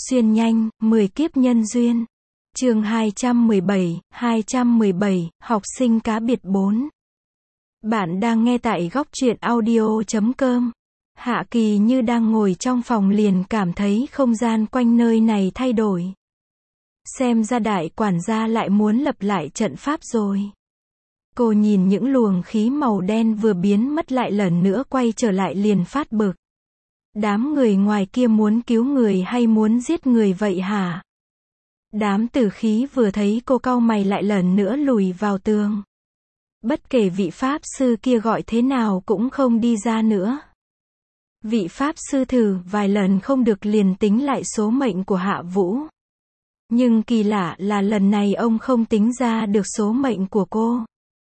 Xuyên nhanh, 10 kiếp nhân duyên. Chương 217, học sinh cá biệt 4. Bạn đang nghe tại góc truyện audio.com. Hạ Kỳ như đang ngồi trong phòng liền cảm thấy không gian quanh nơi này thay đổi. Xem ra đại quản gia lại muốn lập lại trận pháp rồi. Cô nhìn những luồng khí màu đen vừa biến mất lại lần nữa quay trở lại liền phát bực. Đám người ngoài kia muốn cứu người hay muốn giết người vậy hả? Đám tử khí vừa thấy cô cau mày lại lần nữa lùi vào tường. Bất kể vị pháp sư kia gọi thế nào cũng không đi ra nữa. Vị pháp sư thử vài lần không được liền tính lại số mệnh của Hạ Vũ. Nhưng kỳ lạ là lần này ông không tính ra được số mệnh của cô.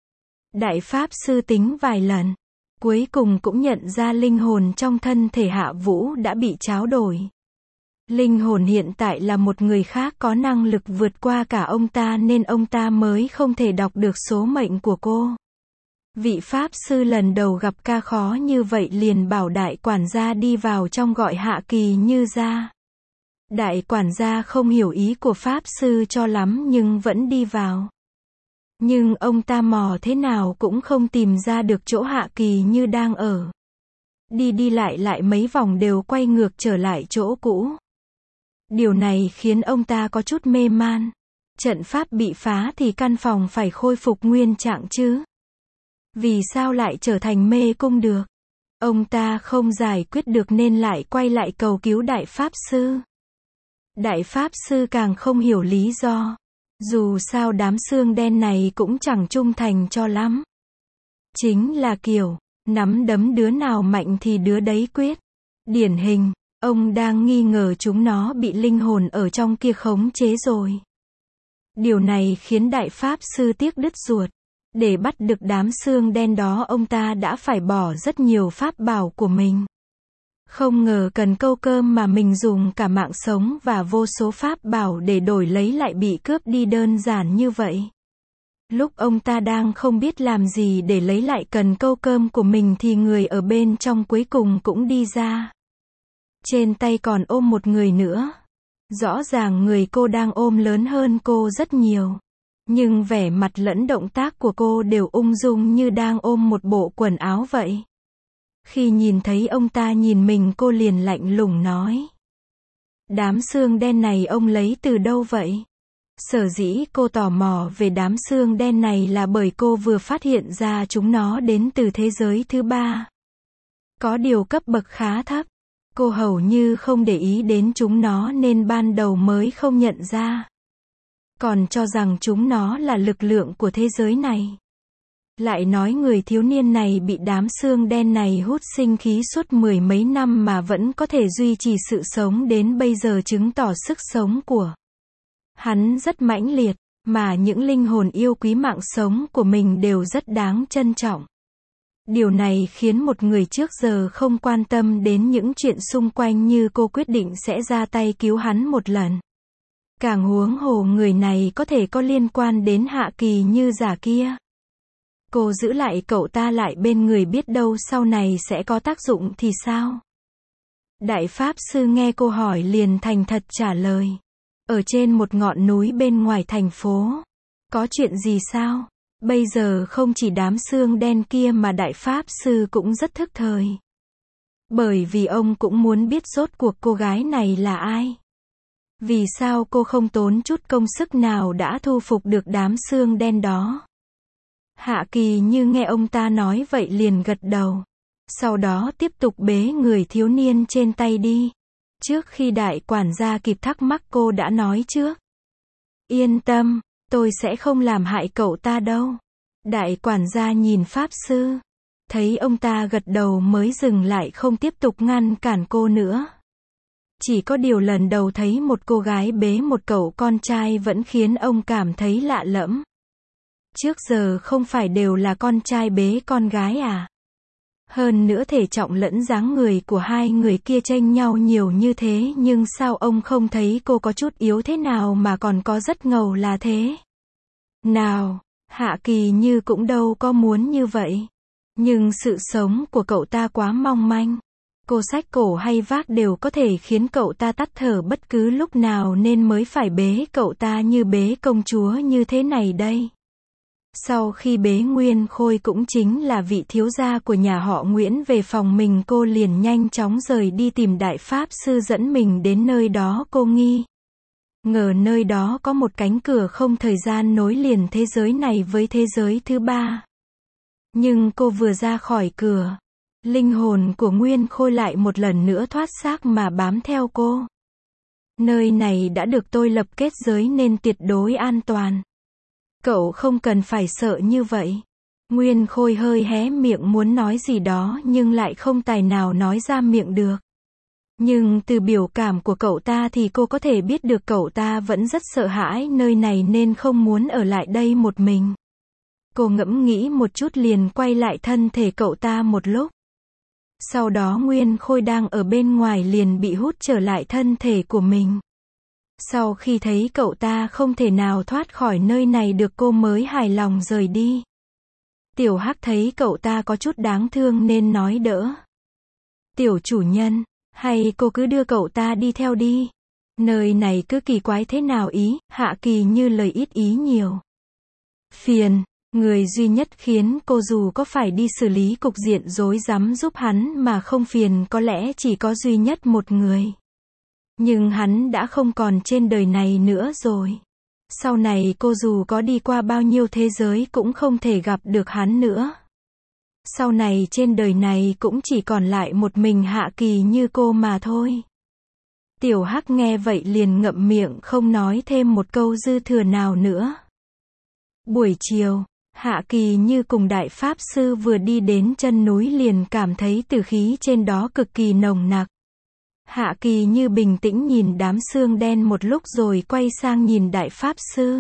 Đại pháp sư tính vài lần, cuối cùng cũng nhận ra linh hồn trong thân thể Hạ Vũ đã bị tráo đổi. Linh hồn hiện tại là một người khác có năng lực vượt qua cả ông ta nên ông ta mới không thể đọc được số mệnh của cô. Vị pháp sư lần đầu gặp ca khó như vậy liền bảo đại quản gia đi vào trong gọi Hạ Kỳ Như ra. Đại quản gia không hiểu ý của pháp sư cho lắm nhưng vẫn đi vào. Nhưng ông ta mò thế nào cũng không tìm ra được chỗ Hạ Kỳ Như đang ở. Đi lại mấy vòng đều quay ngược trở lại chỗ cũ. Điều này khiến ông ta có chút mê man. Trận pháp bị phá thì căn phòng phải khôi phục nguyên trạng chứ. Vì sao lại trở thành mê cung được? Ông ta không giải quyết được nên lại quay lại cầu cứu đại pháp sư. Đại pháp sư càng không hiểu lý do. Dù sao đám xương đen này cũng chẳng trung thành cho lắm. Chính là kiểu, nắm đấm đứa nào mạnh thì đứa đấy quyết. Điển hình, ông đang nghi ngờ chúng nó bị linh hồn ở trong kia khống chế rồi. Điều này khiến đại pháp sư tiếc đứt ruột. Để bắt được đám xương đen đó ông ta đã phải bỏ rất nhiều pháp bảo của mình. Không ngờ cần câu cơm mà mình dùng cả mạng sống và vô số pháp bảo để đổi lấy lại bị cướp đi đơn giản như vậy. Lúc ông ta đang không biết làm gì để lấy lại cần câu cơm của mình thì người ở bên trong cuối cùng cũng đi ra. Trên tay còn ôm một người nữa. Rõ ràng người cô đang ôm lớn hơn cô rất nhiều. Nhưng vẻ mặt lẫn động tác của cô đều ung dung như đang ôm một bộ quần áo vậy. Khi nhìn thấy ông ta nhìn mình cô liền lạnh lùng nói. Đám xương đen này ông lấy từ đâu vậy? Sở dĩ cô tò mò về đám xương đen này là bởi cô vừa phát hiện ra chúng nó đến từ thế giới thứ ba. Có điều cấp bậc khá thấp. Cô hầu như không để ý đến chúng nó nên ban đầu mới không nhận ra. Còn cho rằng chúng nó là lực lượng của thế giới này. Lại nói người thiếu niên này bị đám xương đen này hút sinh khí suốt mười mấy năm mà vẫn có thể duy trì sự sống đến bây giờ chứng tỏ sức sống của hắn rất mãnh liệt, mà những linh hồn yêu quý mạng sống của mình đều rất đáng trân trọng. Điều này khiến một người trước giờ không quan tâm đến những chuyện xung quanh như cô quyết định sẽ ra tay cứu hắn một lần. Càng huống hồ người này có thể có liên quan đến Hạ Kỳ Như giả kia. Cô giữ lại cậu ta lại bên người biết đâu sau này sẽ có tác dụng thì sao? Đại pháp sư nghe cô hỏi liền thành thật trả lời. Ở trên một ngọn núi bên ngoài thành phố. Có chuyện gì sao? Bây giờ không chỉ đám xương đen kia mà đại pháp sư cũng rất thức thời. Bởi vì ông cũng muốn biết rốt cuộc cô gái này là ai. Vì sao cô không tốn chút công sức nào đã thu phục được đám xương đen đó? Hạ Kỳ Như nghe ông ta nói vậy liền gật đầu. Sau đó tiếp tục bế người thiếu niên trên tay đi. Trước khi đại quản gia kịp thắc mắc cô đã nói trước. Yên tâm, tôi sẽ không làm hại cậu ta đâu. Đại quản gia nhìn pháp sư. Thấy ông ta gật đầu mới dừng lại không tiếp tục ngăn cản cô nữa. Chỉ có điều lần đầu thấy một cô gái bế một cậu con trai vẫn khiến ông cảm thấy lạ lẫm. Trước giờ không phải đều là con trai bế con gái à? Hơn nữa thể trọng lẫn dáng người của hai người kia chênh nhau nhiều như thế nhưng sao ông không thấy cô có chút yếu thế nào mà còn có rất ngầu là thế? Nào, Hạ Kỳ Như cũng đâu có muốn như vậy. Nhưng sự sống của cậu ta quá mong manh. Cô xách cổ hay vác đều có thể khiến cậu ta tắt thở bất cứ lúc nào nên mới phải bế cậu ta như bế công chúa như thế này đây. Sau khi bế Nguyên Khôi cũng chính là vị thiếu gia của nhà họ Nguyễn về phòng mình, cô liền nhanh chóng rời đi tìm đại pháp sư dẫn mình đến nơi đó. Cô ngờ nơi đó có một cánh cửa không thời gian nối liền thế giới này với thế giới thứ ba. Nhưng cô vừa ra khỏi cửa, linh hồn của Nguyên Khôi lại một lần nữa thoát xác mà bám theo cô. Nơi này đã được tôi lập kết giới nên tuyệt đối an toàn. Cậu không cần phải sợ như vậy. Nguyên Khôi hơi hé miệng muốn nói gì đó nhưng lại không tài nào nói ra miệng được. Nhưng từ biểu cảm của cậu ta thì cô có thể biết được cậu ta vẫn rất sợ hãi nơi này nên không muốn ở lại đây một mình. Cô ngẫm nghĩ một chút liền quay lại thân thể cậu ta một lúc. Sau đó Nguyên Khôi đang ở bên ngoài liền bị hút trở lại thân thể của mình. Sau khi thấy cậu ta không thể nào thoát khỏi nơi này được cô mới hài lòng rời đi. Tiểu Hắc thấy cậu ta có chút đáng thương nên nói đỡ. Tiểu chủ nhân, hay cô cứ đưa cậu ta đi theo đi. Nơi này cứ kỳ quái thế nào ý, Hạ Kỳ Như lời ít ý nhiều. Phiền, người duy nhất khiến cô dù có phải đi xử lý cục diện rối rắm giúp hắn mà không phiền có lẽ chỉ có duy nhất một người. Nhưng hắn đã không còn trên đời này nữa rồi. Sau này cô dù có đi qua bao nhiêu thế giới cũng không thể gặp được hắn nữa. Sau này trên đời này cũng chỉ còn lại một mình Hạ Kỳ Như cô mà thôi. Tiểu Hắc nghe vậy liền ngậm miệng không nói thêm một câu dư thừa nào nữa. Buổi chiều, Hạ Kỳ Như cùng đại pháp sư vừa đi đến chân núi liền cảm thấy tử khí trên đó cực kỳ nồng nặc. Hạ Kỳ Như bình tĩnh nhìn đám xương đen một lúc rồi quay sang nhìn đại pháp sư.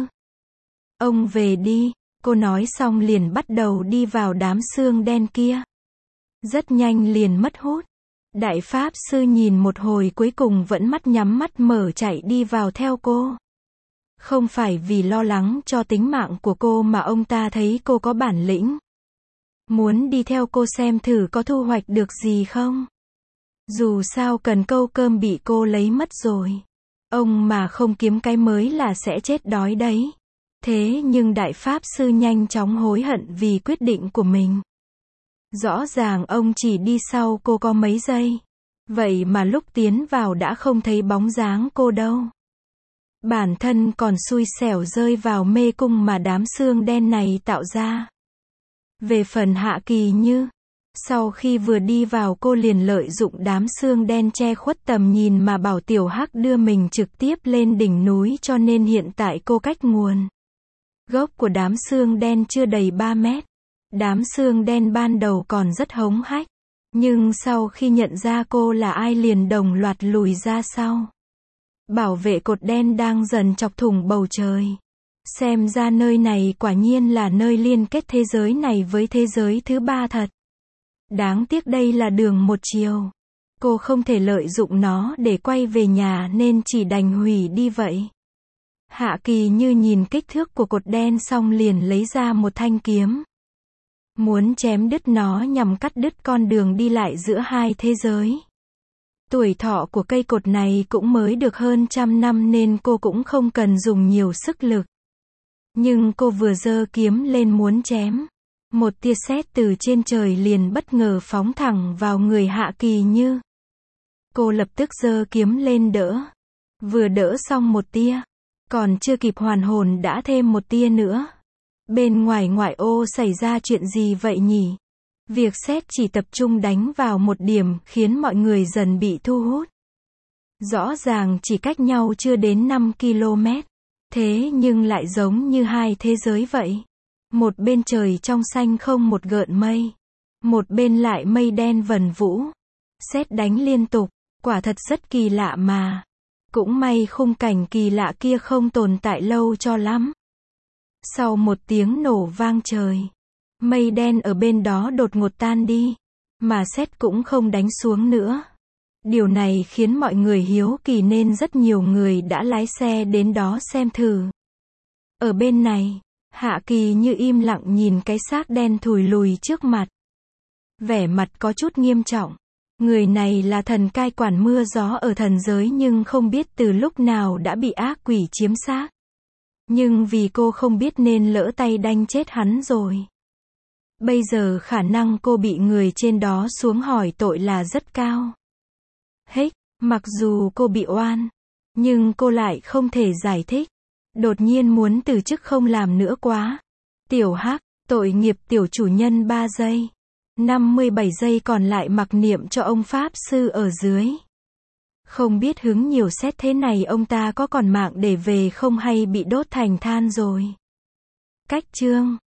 Ông về đi, cô nói xong liền bắt đầu đi vào đám xương đen kia. Rất nhanh liền mất hút. Đại pháp sư nhìn một hồi cuối cùng vẫn mắt nhắm mắt mở chạy đi vào theo cô. Không phải vì lo lắng cho tính mạng của cô mà ông ta thấy cô có bản lĩnh. Muốn đi theo cô xem thử có thu hoạch được gì không. Dù sao cần câu cơm bị cô lấy mất rồi. Ông mà không kiếm cái mới là sẽ chết đói đấy. Thế nhưng đại pháp sư nhanh chóng hối hận vì quyết định của mình. Rõ ràng ông chỉ đi sau cô có mấy giây. Vậy mà lúc tiến vào đã không thấy bóng dáng cô đâu. Bản thân còn xui xẻo rơi vào mê cung mà đám xương đen này tạo ra. Về phần Hạ Kỳ Như, sau khi vừa đi vào cô liền lợi dụng đám xương đen che khuất tầm nhìn mà bảo Tiểu Hắc đưa mình trực tiếp lên đỉnh núi cho nên hiện tại cô cách nguồn gốc của đám xương đen chưa đầy 3 mét. Đám xương đen ban đầu còn rất hống hách, nhưng sau khi nhận ra cô là ai liền đồng loạt lùi ra sau. Bảo vệ cột đen đang dần chọc thủng bầu trời. Xem ra nơi này quả nhiên là nơi liên kết thế giới này với thế giới thứ ba thật. Đáng tiếc đây là đường một chiều. Cô không thể lợi dụng nó để quay về nhà nên chỉ đành hủy đi vậy. Hạ Kỳ Như nhìn kích thước của cột đen xong liền lấy ra một thanh kiếm. Muốn chém đứt nó nhằm cắt đứt con đường đi lại giữa hai thế giới. Tuổi thọ của cây cột này cũng mới được hơn 100 năm nên cô cũng không cần dùng nhiều sức lực. Nhưng cô vừa giơ kiếm lên muốn chém. Một tia sét từ trên trời liền bất ngờ phóng thẳng vào người Hạ Kỳ Như. Cô lập tức giơ kiếm lên đỡ. Vừa đỡ xong một tia, còn chưa kịp hoàn hồn đã thêm một tia nữa. Bên ngoài ngoại ô xảy ra chuyện gì vậy nhỉ? Việc sét chỉ tập trung đánh vào một điểm khiến mọi người dần bị thu hút. Rõ ràng chỉ cách nhau chưa đến 5 km. Thế nhưng lại giống như hai thế giới vậy. Một bên trời trong xanh không một gợn mây. Một bên lại mây đen vần vũ. Sét đánh liên tục, quả thật rất kỳ lạ mà. Cũng may khung cảnh kỳ lạ kia không tồn tại lâu cho lắm. Sau một tiếng nổ vang trời, mây đen ở bên đó đột ngột tan đi, mà sét cũng không đánh xuống nữa. Điều này khiến mọi người hiếu kỳ nên rất nhiều người đã lái xe đến đó xem thử. Ở bên này, Hạ Kỳ Như im lặng nhìn cái xác đen thùi lùi trước mặt. Vẻ mặt có chút nghiêm trọng. Người này là thần cai quản mưa gió ở thần giới nhưng không biết từ lúc nào đã bị ác quỷ chiếm xác. Nhưng vì cô không biết nên lỡ tay đanh chết hắn rồi. Bây giờ khả năng cô bị người trên đó xuống hỏi tội là rất cao. Hích, mặc dù cô bị oan, nhưng cô lại không thể giải thích. Đột nhiên muốn từ chức không làm nữa quá. Tiểu Hắc, tội nghiệp tiểu chủ nhân 3 giây. 57 giây còn lại mặc niệm cho ông Pháp Sư ở dưới. Không biết hứng nhiều xét thế này ông ta có còn mạng để về không hay bị đốt thành than rồi. Cách chương